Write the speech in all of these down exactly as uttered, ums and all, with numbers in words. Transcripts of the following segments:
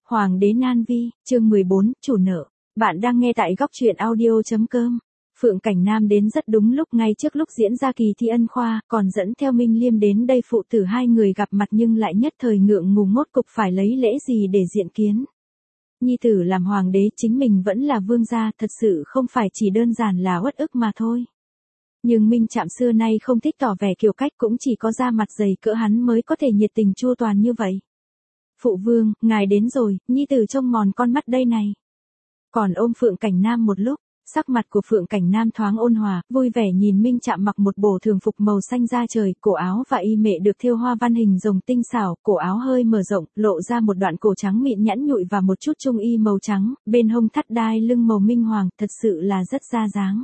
Hoàng đế Nan Vi, chương mười bốn, chủ nợ. Bạn đang nghe tại góc truyện audio chấm com. Phượng Cảnh Nam đến rất đúng lúc ngay trước lúc diễn ra kỳ thi ân khoa, còn dẫn theo Minh Liêm đến đây phụ tử hai người gặp mặt nhưng lại nhất thời ngượng ngùng ngốt cục phải lấy lễ gì để diện kiến. Nhi tử làm hoàng đế chính mình vẫn là vương gia, thật sự không phải chỉ đơn giản là uất ức mà thôi. Nhưng Minh Trạm xưa nay không thích tỏ vẻ kiêu cách, cũng chỉ có da mặt dày cỡ hắn mới có thể nhiệt tình chu toàn như vậy. Phụ vương, ngài đến rồi, nhi tử trông mòn con mắt đây này. Còn ôm Phượng Cảnh Nam một lúc, sắc mặt của Phượng Cảnh Nam thoáng ôn hòa, vui vẻ nhìn Minh Trạm mặc một bộ thường phục màu xanh da trời, cổ áo và y mệ được thêu hoa văn hình rồng tinh xảo, cổ áo hơi mở rộng, lộ ra một đoạn cổ trắng mịn nhẵn nhụi và một chút trung y màu trắng, bên hông thắt đai lưng màu minh hoàng, thật sự là rất ra dáng.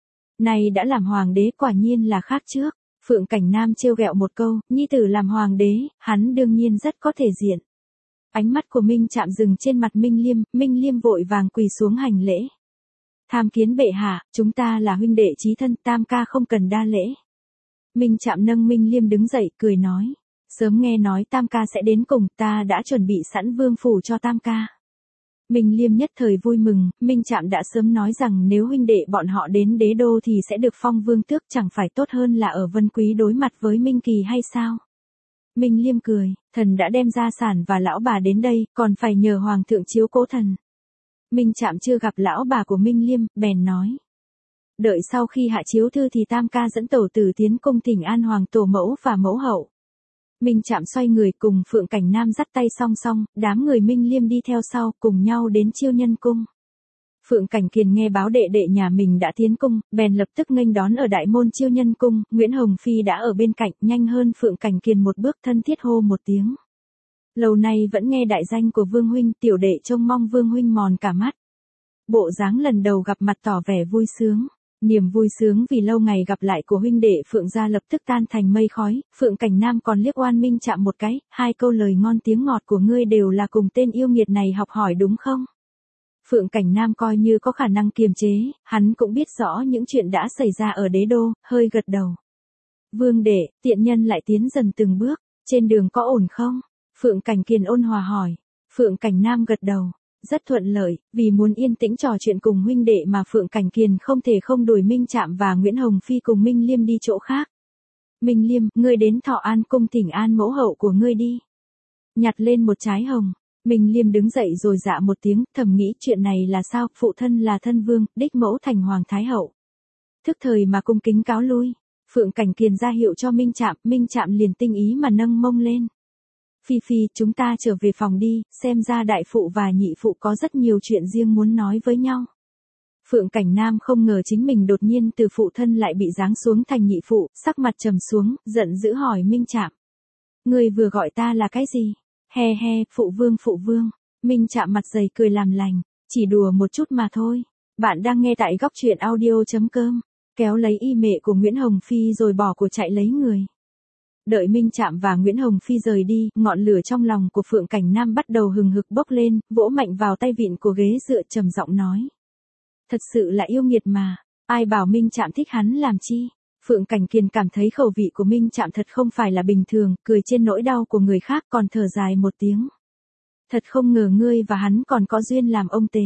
Này đã làm hoàng đế quả nhiên là khác trước. Phượng Cảnh Nam trêu ghẹo một câu, nhi tử làm hoàng đế, hắn đương nhiên rất có thể diện. Ánh mắt của Minh Trạm dừng trên mặt Minh Liêm, Minh Liêm vội vàng quỳ xuống hành lễ. Tham kiến bệ hạ, chúng ta là huynh đệ chí thân, tam ca không cần đa lễ. Minh Trạm nâng Minh Liêm đứng dậy, cười nói. Sớm nghe nói tam ca sẽ đến cùng, ta đã chuẩn bị sẵn vương phủ cho tam ca. Minh Liêm nhất thời vui mừng, Minh Trạm đã sớm nói rằng nếu huynh đệ bọn họ đến đế đô thì sẽ được phong vương tước, chẳng phải tốt hơn là ở Vân Quý đối mặt với Minh Kỳ hay sao? Minh Liêm cười, thần đã đem gia sản và lão bà đến đây, còn phải nhờ hoàng thượng chiếu cố thần. Minh Trạm chưa gặp lão bà của Minh Liêm, bèn nói. Đợi sau khi hạ chiếu thư thì tam ca dẫn tổ tử tiến cung thỉnh an hoàng tổ mẫu và mẫu hậu. Minh Trạm xoay người cùng Phượng Cảnh Nam dắt tay song song, đám người Minh Liêm đi theo sau, cùng nhau đến Chiêu Nhân cung. Phượng Cảnh Kiền nghe báo đệ đệ nhà mình đã tiến cung, bèn lập tức nghênh đón ở đại môn Chiêu Nhân cung, Nguyễn Hồng Phi đã ở bên cạnh, nhanh hơn Phượng Cảnh Kiền một bước, thân thiết hô một tiếng. Lâu nay vẫn nghe đại danh của Vương huynh, tiểu đệ trông mong Vương huynh mòn cả mắt. Bộ dáng lần đầu gặp mặt tỏ vẻ vui sướng. Niềm vui sướng vì lâu ngày gặp lại của huynh đệ Phượng gia lập tức tan thành mây khói, Phượng Cảnh Nam còn liếc oan Minh Trạm một cái, hai câu lời ngon tiếng ngọt của ngươi đều là cùng tên yêu nghiệt này học hỏi đúng không? Phượng Cảnh Nam coi như có khả năng kiềm chế, hắn cũng biết rõ những chuyện đã xảy ra ở đế đô, hơi gật đầu. Vương đệ, tiện nhân lại tiến dần từng bước, trên đường có ổn không? Phượng Cảnh Kiền ôn hòa hỏi. Phượng Cảnh Nam gật đầu. Rất thuận lợi, vì muốn yên tĩnh trò chuyện cùng huynh đệ mà Phượng Cảnh Kiền không thể không đuổi Minh Trạm và Nguyễn Hồng Phi cùng Minh Liêm đi chỗ khác. Minh Liêm, ngươi đến Thọ An cung thỉnh an mẫu hậu của ngươi đi. Nhặt lên một trái hồng. Minh Liêm đứng dậy rồi dạ một tiếng, thầm nghĩ chuyện này là sao, phụ thân là thân vương, đích mẫu thành hoàng thái hậu. Thức thời mà cung kính cáo lui. Phượng Cảnh Kiền ra hiệu cho Minh Trạm, Minh Trạm liền tinh ý mà nâng mông lên. Phi Phi, chúng ta trở về phòng đi, xem ra đại phụ và nhị phụ có rất nhiều chuyện riêng muốn nói với nhau. Phượng Cảnh Nam không ngờ chính mình đột nhiên từ phụ thân lại bị giáng xuống thành nhị phụ, sắc mặt trầm xuống, giận dữ hỏi Minh Trạm. Ngươi vừa gọi ta là cái gì? He he, phụ vương phụ vương. Minh Trạm mặt dày cười làm lành, chỉ đùa một chút mà thôi. Bạn đang nghe tại góc truyện audio chấm com, kéo lấy y mệ của Nguyễn Hồng Phi rồi bỏ của chạy lấy người. Đợi Minh Trạm và Nguyễn Hồng Phi rời đi, ngọn lửa trong lòng của Phượng Cảnh Nam bắt đầu hừng hực bốc lên, vỗ mạnh vào tay vịn của ghế dựa trầm giọng nói. Thật sự là yêu nghiệt mà, ai bảo Minh Trạm thích hắn làm chi? Phượng Cảnh Kiền cảm thấy khẩu vị của Minh Trạm thật không phải là bình thường, cười trên nỗi đau của người khác còn thở dài một tiếng. Thật không ngờ ngươi và hắn còn có duyên làm ông tế.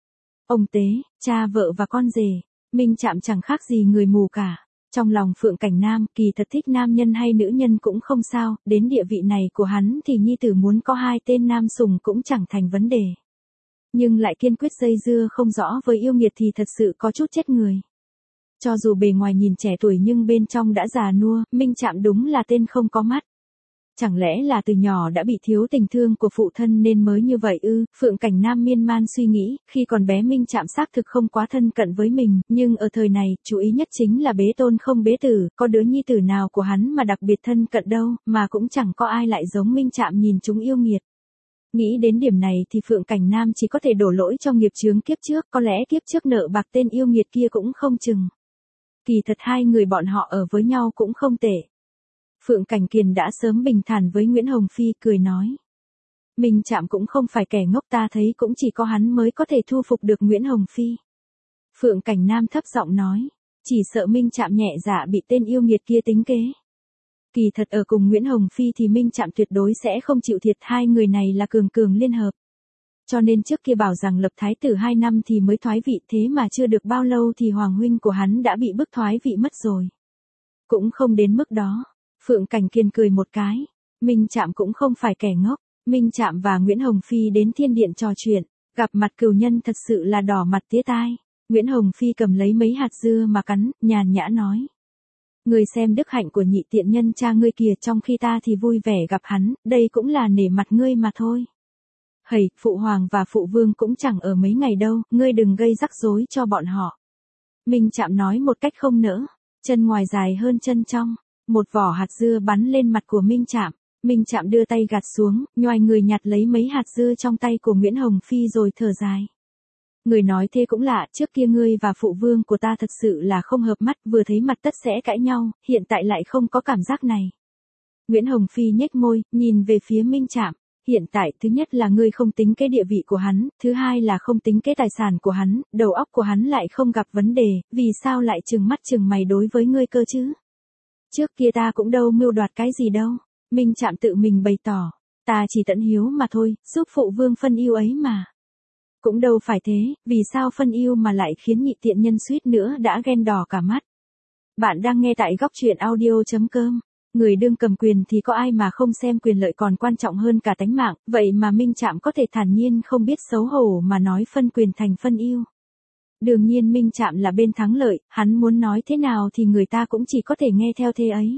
Ông tế, cha vợ và con rể, Minh Trạm chẳng khác gì người mù cả. Trong lòng Phượng Cảnh Nam, kỳ thật thích nam nhân hay nữ nhân cũng không sao, đến địa vị này của hắn thì nhi tử muốn có hai tên nam sùng cũng chẳng thành vấn đề. Nhưng lại kiên quyết dây dưa không rõ với yêu nghiệt thì thật sự có chút chết người. Cho dù bề ngoài nhìn trẻ tuổi nhưng bên trong đã già nua, Minh Trạm đúng là tên không có mắt. Chẳng lẽ là từ nhỏ đã bị thiếu tình thương của phụ thân nên mới như vậy ư? Phượng Cảnh Nam miên man suy nghĩ, khi còn bé Minh Trạm xác thực không quá thân cận với mình, nhưng ở thời này, chú ý nhất chính là bế tôn không bế tử, có đứa nhi tử nào của hắn mà đặc biệt thân cận đâu, mà cũng chẳng có ai lại giống Minh Trạm nhìn chúng yêu nghiệt. Nghĩ đến điểm này thì Phượng Cảnh Nam chỉ có thể đổ lỗi cho nghiệp chướng kiếp trước, có lẽ kiếp trước nợ bạc tên yêu nghiệt kia cũng không chừng. Kỳ thật hai người bọn họ ở với nhau cũng không tệ. Phượng Cảnh Kiền đã sớm bình thản với Nguyễn Hồng Phi, cười nói. Minh Trạm cũng không phải kẻ ngốc, ta thấy cũng chỉ có hắn mới có thể thu phục được Nguyễn Hồng Phi. Phượng Cảnh Nam thấp giọng nói. Chỉ sợ Minh Trạm nhẹ dạ bị tên yêu nghiệt kia tính kế. Kỳ thật ở cùng Nguyễn Hồng Phi thì Minh Trạm tuyệt đối sẽ không chịu thiệt, hai người này là cường cường liên hợp. Cho nên trước kia bảo rằng lập thái tử hai năm thì mới thoái vị, thế mà chưa được bao lâu thì hoàng huynh của hắn đã bị bức thoái vị mất rồi. Cũng không đến mức đó. Phượng Cảnh Kiên cười một cái. Minh Trạm cũng không phải kẻ ngốc. Minh Trạm và Nguyễn Hồng Phi đến thiên điện trò chuyện. Gặp mặt cừu nhân thật sự là đỏ mặt tía tai. Nguyễn Hồng Phi cầm lấy mấy hạt dưa mà cắn, nhàn nhã nói. Người xem đức hạnh của nhị tiện nhân cha ngươi kìa, trong khi ta thì vui vẻ gặp hắn, đây cũng là nể mặt ngươi mà thôi. Hầy, phụ hoàng và phụ vương cũng chẳng ở mấy ngày đâu, ngươi đừng gây rắc rối cho bọn họ. Minh Trạm nói một cách không nỡ, chân ngoài dài hơn chân trong, một vỏ hạt dưa bắn lên mặt của Minh Trạm. Minh Trạm đưa tay gạt xuống, nhoài người nhặt lấy mấy hạt dưa trong tay của Nguyễn Hồng Phi rồi thở dài. Người nói thế cũng lạ, trước kia ngươi và phụ vương của ta thật sự là không hợp mắt, vừa thấy mặt tất sẽ cãi nhau, hiện tại lại không có cảm giác này. Nguyễn Hồng Phi nhếch môi, nhìn về phía Minh Trạm. Hiện tại thứ nhất là ngươi không tính cái địa vị của hắn, thứ hai là không tính cái tài sản của hắn, đầu óc của hắn lại không gặp vấn đề, vì sao lại trừng mắt trừng mày đối với ngươi cơ chứ? Trước kia ta cũng đâu mưu đoạt cái gì đâu. Minh Trạm tự mình bày tỏ, ta chỉ tận hiếu mà thôi, giúp phụ vương phân yêu ấy mà. Cũng đâu phải thế, vì sao phân yêu mà lại khiến nhị tiện nhân suýt nữa đã ghen đỏ cả mắt. Bạn đang nghe tại góc truyện audio chấm com. Người đương cầm quyền thì có ai mà không xem quyền lợi còn quan trọng hơn cả tánh mạng, vậy mà Minh Trạm có thể thản nhiên không biết xấu hổ mà nói phân quyền thành phân yêu. Đương nhiên Minh Trạm là bên thắng lợi, hắn muốn nói thế nào thì người ta cũng chỉ có thể nghe theo thế ấy.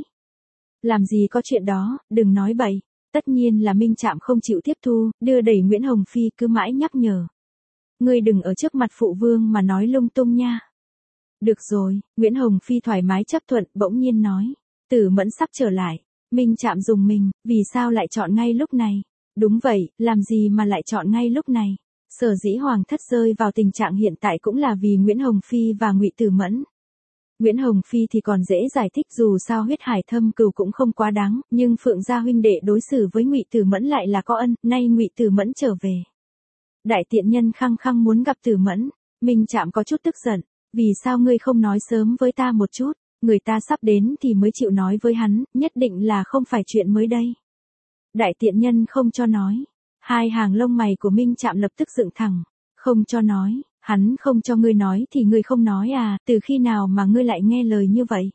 Làm gì có chuyện đó, đừng nói bậy. Tất nhiên là Minh Trạm không chịu tiếp thu, đưa đẩy Nguyễn Hồng Phi cứ mãi nhắc nhở. Ngươi đừng ở trước mặt phụ vương mà nói lung tung nha. Được rồi, Nguyễn Hồng Phi thoải mái chấp thuận, bỗng nhiên nói. Tử Mẫn sắp trở lại. Minh Trạm dùng mình, vì sao lại chọn ngay lúc này? Đúng vậy, làm gì mà lại chọn ngay lúc này? Sở dĩ hoàng thất rơi vào tình trạng hiện tại cũng là vì Nguyễn Hồng Phi và Ngụy Tử Mẫn. Nguyễn Hồng Phi thì còn dễ giải thích, dù sao huyết hải thâm cừu cũng không quá đáng, nhưng Phượng gia huynh đệ đối xử với Ngụy Tử Mẫn lại là có ân, nay Ngụy Tử Mẫn trở về. Đại tiện nhân khăng khăng muốn gặp Tử Mẫn. Minh Trạm có chút tức giận, vì sao ngươi không nói sớm với ta một chút? Người ta sắp đến thì mới chịu nói với hắn, nhất định là không phải chuyện mới đây. Đại tiện nhân không cho nói. Hai hàng lông mày của Minh Trạm lập tức dựng thẳng. Không cho nói, hắn không cho ngươi nói thì ngươi không nói à, từ khi nào mà ngươi lại nghe lời như vậy?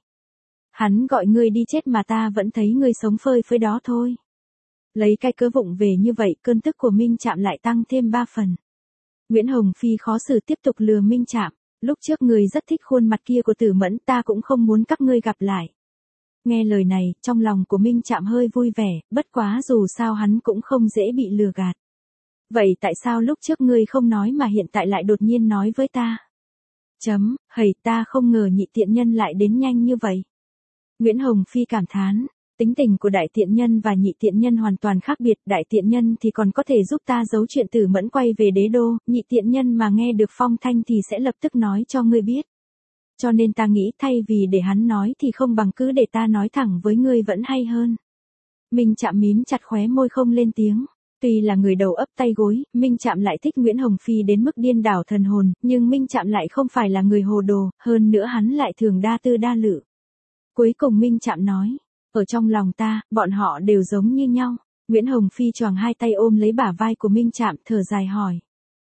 Hắn gọi ngươi đi chết mà ta vẫn thấy ngươi sống phơi phới đó thôi. Lấy cái cớ vụng về như vậy, cơn tức của Minh Trạm lại tăng thêm ba phần. Nguyễn Hồng Phi khó xử tiếp tục lừa Minh Trạm. Lúc trước ngươi rất thích khuôn mặt kia của Tử Mẫn, ta cũng không muốn các ngươi gặp lại. Nghe lời này, trong lòng của Minh Trạm hơi vui vẻ, bất quá dù sao hắn cũng không dễ bị lừa gạt. Vậy tại sao lúc trước ngươi không nói mà hiện tại lại đột nhiên nói với ta? Chấm, hầy, ta không ngờ nhị tiện nhân lại đến nhanh như vậy. Nguyễn Hồng Phi cảm thán, tính tình của đại tiện nhân và nhị tiện nhân hoàn toàn khác biệt, đại tiện nhân thì còn có thể giúp ta giấu chuyện Tử Mẫn quay về đế đô, nhị tiện nhân mà nghe được phong thanh thì sẽ lập tức nói cho ngươi biết. Cho nên ta nghĩ thay vì để hắn nói thì không bằng cứ để ta nói thẳng với ngươi vẫn hay hơn. Minh Trạm mím chặt khóe môi không lên tiếng. Tuy là người đầu ấp tay gối, Minh Trạm lại thích Nguyễn Hồng Phi đến mức điên đảo thần hồn, nhưng Minh Trạm lại không phải là người hồ đồ, hơn nữa hắn lại thường đa tư đa lự. Cuối cùng Minh Trạm nói, ở trong lòng ta, bọn họ đều giống như nhau. Nguyễn Hồng Phi choàng hai tay ôm lấy bả vai của Minh Trạm, thở dài hỏi.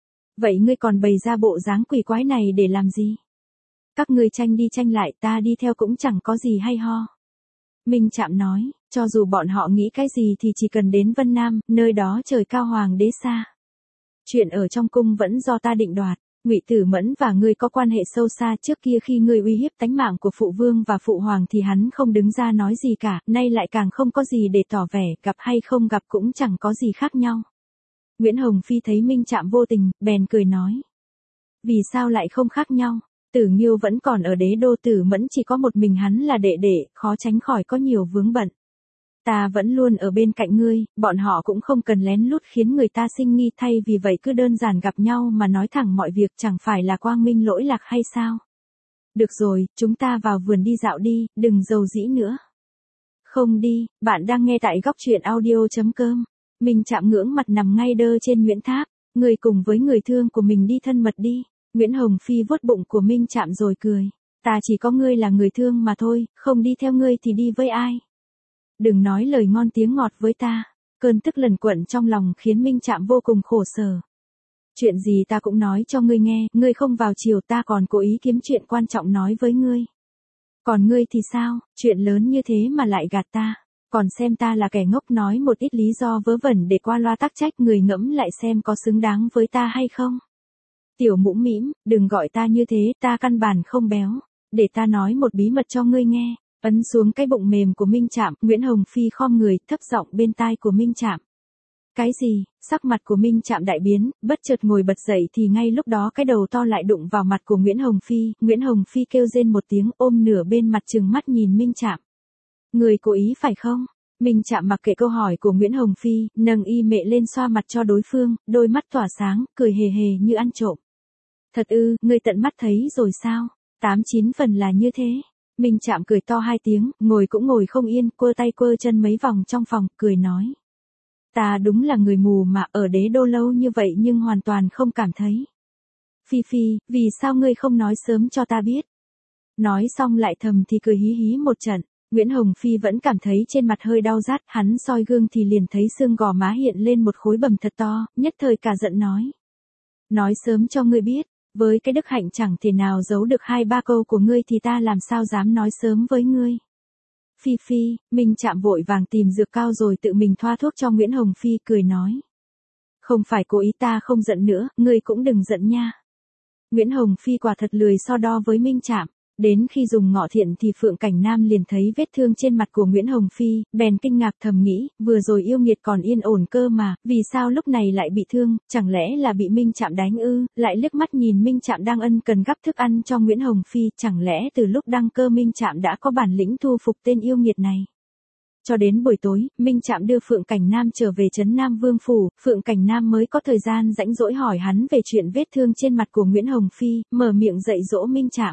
Vậy ngươi còn bày ra bộ dáng quỷ quái này để làm gì? Các ngươi tranh đi tranh lại, ta đi theo cũng chẳng có gì hay ho. Minh Trạm nói, cho dù bọn họ nghĩ cái gì thì chỉ cần đến Vân Nam, nơi đó trời cao hoàng đế xa. Chuyện ở trong cung vẫn do ta định đoạt. Ngụy Tử Mẫn và ngươi có quan hệ sâu xa, trước kia khi ngươi uy hiếp tánh mạng của phụ vương và phụ hoàng thì hắn không đứng ra nói gì cả, nay lại càng không có gì để tỏ vẻ, gặp hay không gặp cũng chẳng có gì khác nhau. Nguyễn Hồng Phi thấy Minh Trạm vô tình, bèn cười nói. Vì sao lại không khác nhau? Tử Nghiêu vẫn còn ở đế đô, Tử Mẫn chỉ có một mình hắn là đệ đệ, khó tránh khỏi có nhiều vướng bận. Ta vẫn luôn ở bên cạnh ngươi, bọn họ cũng không cần lén lút khiến người ta sinh nghi, thay vì vậy cứ đơn giản gặp nhau mà nói thẳng mọi việc, chẳng phải là quang minh lỗi lạc hay sao? Được rồi, chúng ta vào vườn đi dạo đi, đừng rầu rĩ nữa. Không đi, bạn đang nghe tại góc truyện audio chấm com. Minh Trạm ngưỡng mặt nằm ngay đơ trên Nguyễn Tháp, người cùng với người thương của mình đi thân mật đi. Nguyễn Hồng Phi vuốt bụng của Minh Trạm rồi cười. Ta chỉ có ngươi là người thương mà thôi, không đi theo ngươi thì đi với ai? Đừng nói lời ngon tiếng ngọt với ta. Cơn tức lần quẩn trong lòng khiến Minh Trạm vô cùng khổ sở. Chuyện gì ta cũng nói cho ngươi nghe, ngươi không vào chiều ta còn cố ý kiếm chuyện quan trọng nói với ngươi. Còn ngươi thì sao, chuyện lớn như thế mà lại gạt ta, còn xem ta là kẻ ngốc nói một ít lý do vớ vẩn để qua loa tắc trách, người ngẫm lại xem có xứng đáng với ta hay không. Tiểu mũm mĩm, đừng gọi ta như thế, ta căn bản không béo. Để ta nói một bí mật cho ngươi nghe. Ấn xuống cái bụng mềm của Minh Trạm, Nguyễn Hồng Phi khom người, thấp giọng bên tai của Minh Trạm. Cái gì? Sắc mặt của Minh Trạm đại biến, bất chợt ngồi bật dậy thì ngay lúc đó cái đầu to lại đụng vào mặt của Nguyễn Hồng Phi. Nguyễn Hồng Phi kêu rên một tiếng, ôm nửa bên mặt trừng mắt nhìn Minh Trạm. Người cố ý phải không? Minh Trạm mặc kệ câu hỏi của Nguyễn Hồng Phi, nâng y mệ lên xoa mặt cho đối phương, đôi mắt tỏa sáng, cười hề hề như ăn trộm. Thật ư, ngươi tận mắt thấy rồi sao? Tám chín phần là như thế. Minh Trạm cười to hai tiếng, ngồi cũng ngồi không yên, quơ tay quơ chân mấy vòng trong phòng, cười nói. Ta đúng là người mù mà, ở đế đô lâu như vậy nhưng hoàn toàn không cảm thấy. Phi Phi, vì sao ngươi không nói sớm cho ta biết? Nói xong lại thầm thì cười hí hí một trận. Nguyễn Hồng Phi vẫn cảm thấy trên mặt hơi đau rát, hắn soi gương thì liền thấy xương gò má hiện lên một khối bầm thật to, nhất thời cả giận nói. Nói sớm cho ngươi biết, với cái đức hạnh chẳng thể nào giấu được hai ba câu của ngươi thì ta làm sao dám nói sớm với ngươi. Phi Phi, Minh Trạm vội vàng tìm dược cao rồi tự mình thoa thuốc cho Nguyễn Hồng Phi, cười nói. Không phải cố ý, ta không giận nữa, ngươi cũng đừng giận nha. Nguyễn Hồng Phi quả thật lười so đo với Minh Trạm. Đến khi dùng ngọ thiện thì Phượng Cảnh Nam liền thấy vết thương trên mặt của Nguyễn Hồng Phi, bèn kinh ngạc thầm nghĩ, vừa rồi yêu nghiệt còn yên ổn cơ mà, vì sao lúc này lại bị thương, chẳng lẽ là bị Minh Trạm đánh ư, lại liếc mắt nhìn Minh Trạm đang ân cần gắp thức ăn cho Nguyễn Hồng Phi, chẳng lẽ từ lúc đăng cơ Minh Trạm đã có bản lĩnh thu phục tên yêu nghiệt này. Cho đến buổi tối, Minh Trạm đưa Phượng Cảnh Nam trở về trấn Nam Vương Phủ, Phượng Cảnh Nam mới có thời gian rãnh rỗi hỏi hắn về chuyện vết thương trên mặt của Nguyễn Hồng Phi, mở miệng dạy dỗ Minh Trạm.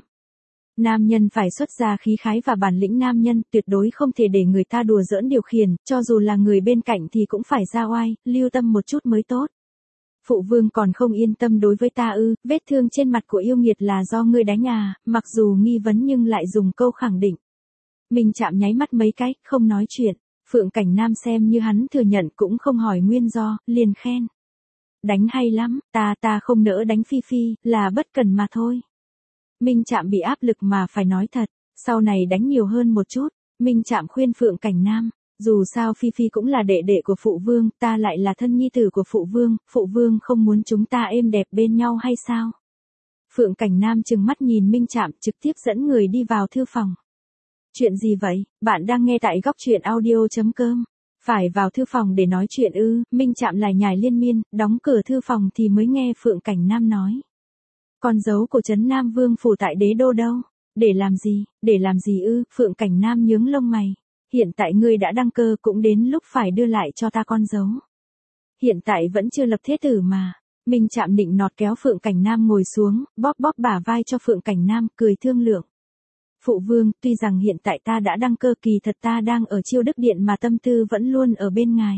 Nam nhân phải xuất ra khí khái và bản lĩnh nam nhân, tuyệt đối không thể để người ta đùa giỡn điều khiển, cho dù là người bên cạnh thì cũng phải ra oai, lưu tâm một chút mới tốt. Phụ vương còn không yên tâm đối với ta ư, vết thương trên mặt của yêu nghiệt là do ngươi đánh à, mặc dù nghi vấn nhưng lại dùng câu khẳng định. Minh Trạm nháy mắt mấy cái, không nói chuyện, Phượng Cảnh Nam xem như hắn thừa nhận cũng không hỏi nguyên do, liền khen. Đánh hay lắm, ta ta không nỡ đánh Phi Phi, là bất cần mà thôi. Minh Trạm bị áp lực mà phải nói thật, sau này đánh nhiều hơn một chút. Minh Trạm khuyên Phượng Cảnh Nam, dù sao Phi Phi cũng là đệ đệ của phụ vương, ta lại là thân nhi tử của phụ vương, phụ vương không muốn chúng ta êm đẹp bên nhau hay sao? Phượng Cảnh Nam trừng mắt nhìn Minh Trạm, trực tiếp dẫn người đi vào thư phòng. Chuyện gì vậy? Bạn đang nghe tại góc truyện audio chấm com. Phải vào thư phòng để nói chuyện ư? Minh Trạm lải nhải liên miên, đóng cửa thư phòng thì mới nghe Phượng Cảnh Nam nói. Con dấu của trấn Nam Vương Phủ tại đế đô đâu? Để làm gì? Để làm gì ư? Phượng Cảnh Nam nhướng lông mày. Hiện tại ngươi đã đăng cơ cũng đến lúc phải đưa lại cho ta con dấu. Hiện tại vẫn chưa lập thế tử mà. Minh Trạm nịnh nọt kéo Phượng Cảnh Nam ngồi xuống, bóp bóp bả vai cho Phượng Cảnh Nam, cười thương lượng. Phụ vương, tuy rằng hiện tại ta đã đăng cơ, kỳ thật ta đang ở Chiêu Đức Điện mà tâm tư vẫn luôn ở bên ngài.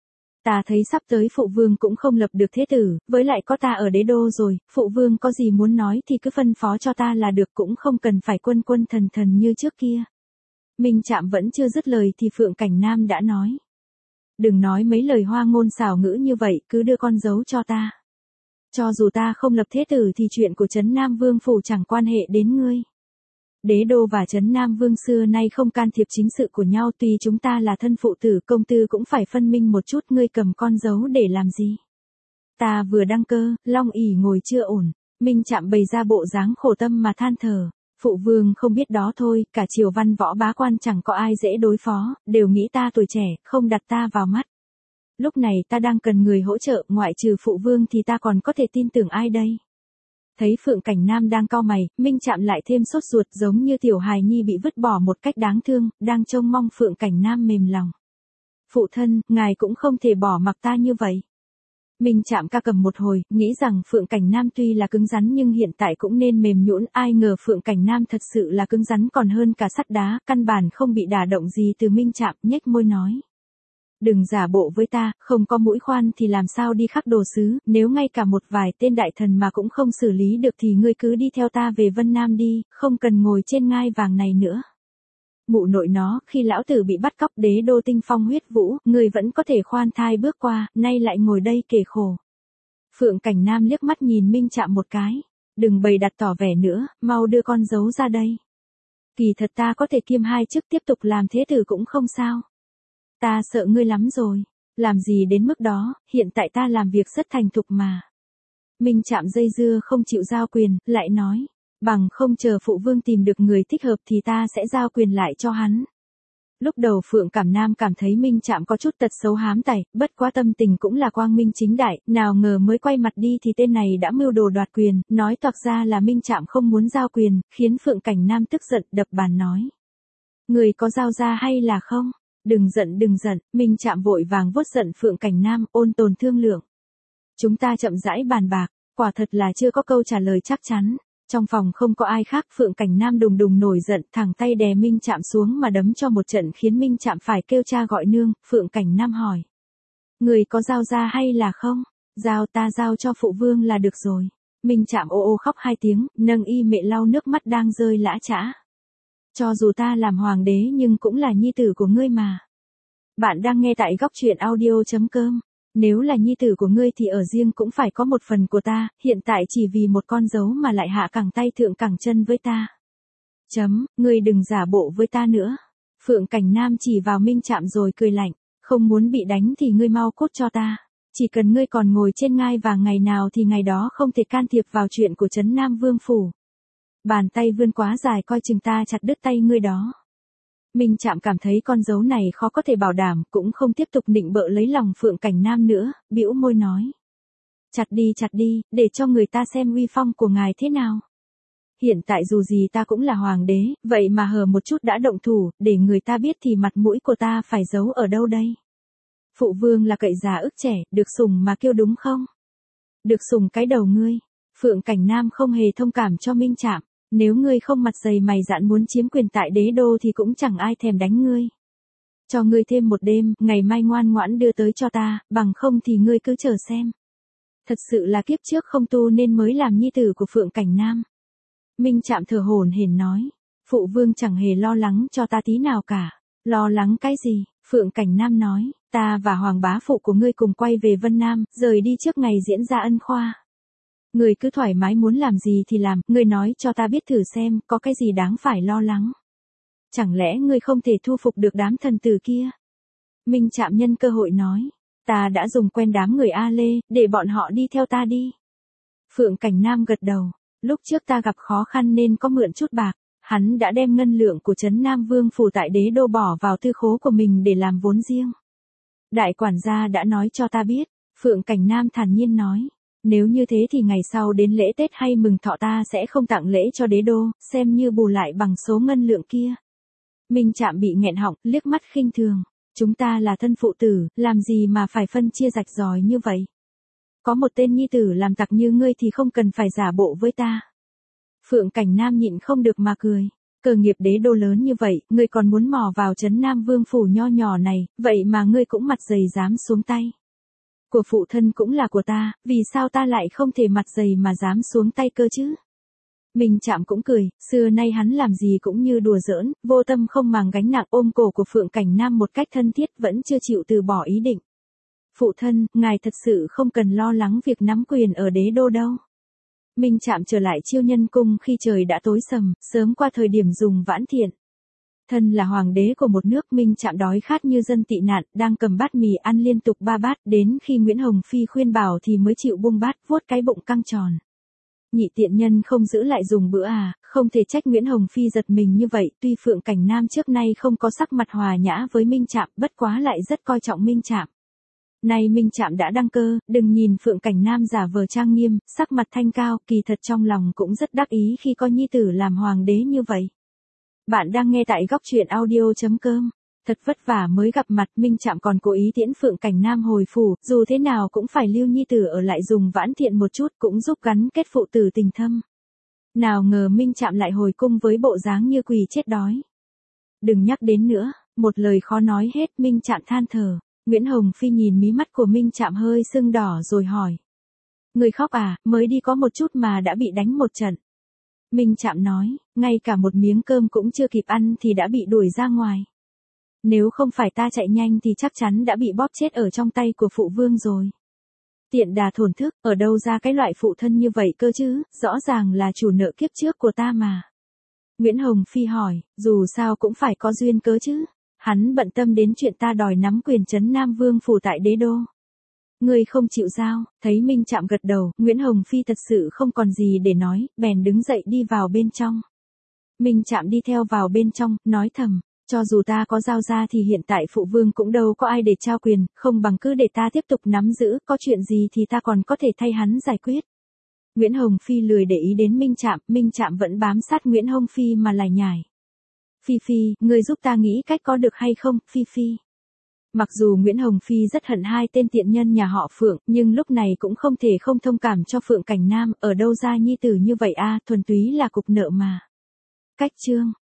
Ta thấy sắp tới phụ vương cũng không lập được thế tử, với lại có ta ở đế đô rồi, phụ vương có gì muốn nói thì cứ phân phó cho ta là được, cũng không cần phải quân quân thần thần như trước kia. Minh Trạm vẫn chưa dứt lời thì Phượng Cảnh Nam đã nói. Đừng nói mấy lời hoa ngôn xảo ngữ như vậy, cứ đưa con dấu cho ta. Cho dù ta không lập thế tử thì chuyện của trấn Nam Vương Phủ chẳng quan hệ đến ngươi. Đế đô và trấn Nam Vương xưa nay không can thiệp chính sự của nhau, tuy chúng ta là thân phụ tử công tư cũng phải phân minh một chút, ngươi cầm con dấu để làm gì? Ta vừa đăng cơ, long ỷ ngồi chưa ổn. Minh Trạm bày ra bộ dáng khổ tâm mà than thở. Phụ vương không biết đó thôi, cả triều văn võ bá quan chẳng có ai dễ đối phó, đều nghĩ ta tuổi trẻ, không đặt ta vào mắt. Lúc này ta đang cần người hỗ trợ, ngoại trừ phụ vương thì ta còn có thể tin tưởng ai đây? Thấy Phượng Cảnh Nam đang cau mày, Minh Trạm lại thêm sốt ruột, giống như tiểu hài nhi bị vứt bỏ một cách đáng thương, đang trông mong Phượng Cảnh Nam mềm lòng. Phụ thân, ngài cũng không thể bỏ mặc ta như vậy. Minh Trạm ca cầm một hồi, nghĩ rằng Phượng Cảnh Nam tuy là cứng rắn nhưng hiện tại cũng nên mềm nhũn, ai ngờ Phượng Cảnh Nam thật sự là cứng rắn còn hơn cả sắt đá, căn bản không bị đả động gì từ Minh Trạm, nhếch môi nói. Đừng giả bộ với ta, không có mũi khoan thì làm sao đi khắc đồ sứ, nếu ngay cả một vài tên đại thần mà cũng không xử lý được thì ngươi cứ đi theo ta về Vân Nam đi, không cần ngồi trên ngai vàng này nữa. Mụ nội nó, khi lão tử bị bắt cóc đế đô tinh phong huyết vũ, ngươi vẫn có thể khoan thai bước qua, nay lại ngồi đây kể khổ. Phượng Cảnh Nam liếc mắt nhìn Minh Trạm một cái. Đừng bày đặt tỏ vẻ nữa, mau đưa con dấu ra đây. Kỳ thật ta có thể kiêm hai chức tiếp tục làm thế tử cũng không sao. Ta sợ ngươi lắm rồi. Làm gì đến mức đó, hiện tại ta làm việc rất thành thục mà. Minh Trạm dây dưa không chịu giao quyền, lại nói. Bằng không chờ phụ vương tìm được người thích hợp thì ta sẽ giao quyền lại cho hắn. Lúc đầu Phượng Cảm Nam cảm thấy Minh Trạm có chút tật xấu hám tài, bất quá tâm tình cũng là quang minh chính đại, nào ngờ mới quay mặt đi thì tên này đã mưu đồ đoạt quyền, nói toạc ra là Minh Trạm không muốn giao quyền, khiến Phượng Cảnh Nam tức giận đập bàn nói. Người có giao ra hay là không? Đừng giận đừng giận, Minh Trạm vội vàng vuốt giận Phượng Cảnh Nam, ôn tồn thương lượng. Chúng ta chậm rãi bàn bạc, quả thật là chưa có câu trả lời chắc chắn. Trong phòng không có ai khác, Phượng Cảnh Nam đùng đùng nổi giận, thẳng tay đè Minh Trạm xuống mà đấm cho một trận khiến Minh Trạm phải kêu cha gọi nương. Phượng Cảnh Nam hỏi. Người có giao ra hay là không? Giao ta giao cho phụ vương là được rồi. Minh Trạm ô ô khóc hai tiếng, nâng y mẹ lau nước mắt đang rơi lã chã. Cho dù ta làm hoàng đế nhưng cũng là nhi tử của ngươi mà. Bạn đang nghe tại góc truyện audio chấm com. Nếu là nhi tử của ngươi thì ở riêng cũng phải có một phần của ta, hiện tại chỉ vì một con dấu mà lại hạ cẳng tay thượng cẳng chân với ta. Chấm, ngươi đừng giả bộ với ta nữa. Phượng Cảnh Nam chỉ vào Minh Trạm rồi cười lạnh, không muốn bị đánh thì ngươi mau cút cho ta. Chỉ cần ngươi còn ngồi trên ngai vàng ngày nào thì ngày đó không thể can thiệp vào chuyện của Trấn Nam Vương Phủ. Bàn tay vươn quá dài coi chừng ta chặt đứt tay ngươi đó. Minh Trạm cảm thấy con dấu này khó có thể bảo đảm, cũng không tiếp tục nịnh bợ lấy lòng Phượng Cảnh Nam nữa, bĩu môi nói. Chặt đi chặt đi, để cho người ta xem uy phong của ngài thế nào. Hiện tại dù gì ta cũng là hoàng đế, vậy mà hờ một chút đã động thủ, để người ta biết thì mặt mũi của ta phải giấu ở đâu đây. Phụ vương là cậy già ức trẻ, được sủng mà kêu đúng không? Được sủng cái đầu ngươi. Phượng Cảnh Nam không hề thông cảm cho Minh Trạm. Nếu ngươi không mặt dày mày dạn muốn chiếm quyền tại đế đô thì cũng chẳng ai thèm đánh ngươi. Cho ngươi thêm một đêm, ngày mai ngoan ngoãn đưa tới cho ta, bằng không thì ngươi cứ chờ xem. Thật sự là kiếp trước không tu nên mới làm nhi tử của Phượng Cảnh Nam. Minh Trạm thở hổn hển nói. Phụ vương chẳng hề lo lắng cho ta tí nào cả. Lo lắng cái gì? Phượng Cảnh Nam nói. Ta và hoàng bá phụ của ngươi cùng quay về Vân Nam, rời đi trước ngày diễn ra ân khoa. Ngươi cứ thoải mái muốn làm gì thì làm, ngươi nói cho ta biết thử xem, có cái gì đáng phải lo lắng. Chẳng lẽ ngươi không thể thu phục được đám thần tử kia? Minh Trạm nhân cơ hội nói, ta đã dùng quen đám người A Lê, để bọn họ đi theo ta đi. Phượng Cảnh Nam gật đầu, lúc trước ta gặp khó khăn nên có mượn chút bạc, hắn đã đem ngân lượng của Trấn Nam Vương Phủ tại đế đô bỏ vào tư khố của mình để làm vốn riêng. Đại quản gia đã nói cho ta biết, Phượng Cảnh Nam thản nhiên nói. Nếu như thế thì ngày sau đến lễ Tết hay mừng thọ ta sẽ không tặng lễ cho đế đô, xem như bù lại bằng số ngân lượng kia. Minh Trạm bị nghẹn họng, liếc mắt khinh thường. Chúng ta là thân phụ tử, làm gì mà phải phân chia rạch ròi như vậy? Có một tên nhi tử làm tặc như ngươi thì không cần phải giả bộ với ta. Phượng Cảnh Nam nhịn không được mà cười. Cơ nghiệp đế đô lớn như vậy, ngươi còn muốn mò vào Trấn Nam Vương Phủ nho nhỏ này, vậy mà ngươi cũng mặt dày dám xuống tay. Của phụ thân cũng là của ta, vì sao ta lại không thể mặt dày mà dám xuống tay cơ chứ? Minh Trạm cũng cười, xưa nay hắn làm gì cũng như đùa giỡn, vô tâm không màng gánh nặng, ôm cổ của Phượng Cảnh Nam một cách thân thiết, vẫn chưa chịu từ bỏ ý định. Phụ thân, ngài thật sự không cần lo lắng việc nắm quyền ở đế đô đâu. Minh Trạm trở lại Chiêu Nhân Cung khi trời đã tối sầm, sớm qua thời điểm dùng vãn thiện. Thân là hoàng đế của một nước, Minh Trạm đói khát như dân tị nạn, đang cầm bát mì ăn liên tục ba bát, đến khi Nguyễn Hồng Phi khuyên bảo thì mới chịu buông bát, vuốt cái bụng căng tròn. Nhị tiện nhân không giữ lại dùng bữa à, không thể trách Nguyễn Hồng Phi giật mình như vậy, tuy Phượng Cảnh Nam trước nay không có sắc mặt hòa nhã với Minh Trạm, bất quá lại rất coi trọng Minh Trạm. Nay Minh Trạm đã đăng cơ, đừng nhìn Phượng Cảnh Nam giả vờ trang nghiêm, sắc mặt thanh cao, kỳ thật trong lòng cũng rất đắc ý khi có nhi tử làm hoàng đế như vậy. Bạn đang nghe tại góc truyện audio chấm com. Thật vất vả mới gặp mặt, Minh Trạm còn cố ý tiễn Phượng Cảnh Nam hồi phủ, dù thế nào cũng phải lưu nhi tử ở lại dùng vãn thiện một chút, cũng giúp gắn kết phụ tử tình thâm. Nào ngờ Minh Trạm lại hồi cung với bộ dáng như quỷ chết đói. Đừng nhắc đến nữa, một lời khó nói hết, Minh Trạm than thở. Nguyễn Hồng Phi nhìn mí mắt của Minh Trạm hơi sưng đỏ rồi hỏi. Người khóc à, mới đi có một chút mà đã bị đánh một trận. Minh Trạm nói, ngay cả một miếng cơm cũng chưa kịp ăn thì đã bị đuổi ra ngoài. Nếu không phải ta chạy nhanh thì chắc chắn đã bị bóp chết ở trong tay của phụ vương rồi. Tiện đà thổn thức, ở đâu ra cái loại phụ thân như vậy cơ chứ, rõ ràng là chủ nợ kiếp trước của ta mà. Nguyễn Hồng Phi hỏi, dù sao cũng phải có duyên cớ chứ. Hắn bận tâm đến chuyện ta đòi nắm quyền trấn Nam Vương phủ tại đế đô. Ngươi không chịu giao, thấy Minh Trạm gật đầu, Nguyễn Hồng Phi thật sự không còn gì để nói, bèn đứng dậy đi vào bên trong. Minh Trạm đi theo vào bên trong, nói thầm, cho dù ta có giao ra thì hiện tại phụ vương cũng đâu có ai để trao quyền, không bằng cứ để ta tiếp tục nắm giữ, có chuyện gì thì ta còn có thể thay hắn giải quyết. Nguyễn Hồng Phi lười để ý đến Minh Trạm, Minh Trạm vẫn bám sát Nguyễn Hồng Phi mà lải nhải. Phi Phi, ngươi giúp ta nghĩ cách có được hay không, Phi Phi. Mặc dù Nguyễn Hồng Phi rất hận hai tên tiện nhân nhà họ Phượng, nhưng lúc này cũng không thể không thông cảm cho Phượng Cảnh Nam, ở đâu ra nhi tử như vậy a, thuần túy là cục nợ mà. Cách chương